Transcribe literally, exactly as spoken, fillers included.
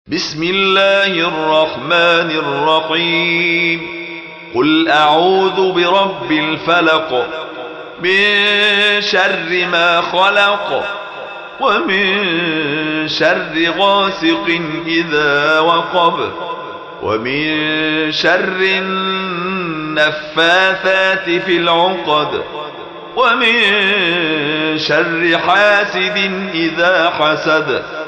بسم الله الرحمن الرحيم قل أعوذ برب الفلق من شر ما خلق ومن شر غاسق إذا وقب ومن شر النفاثات في العقد ومن شر حاسد إذا حسد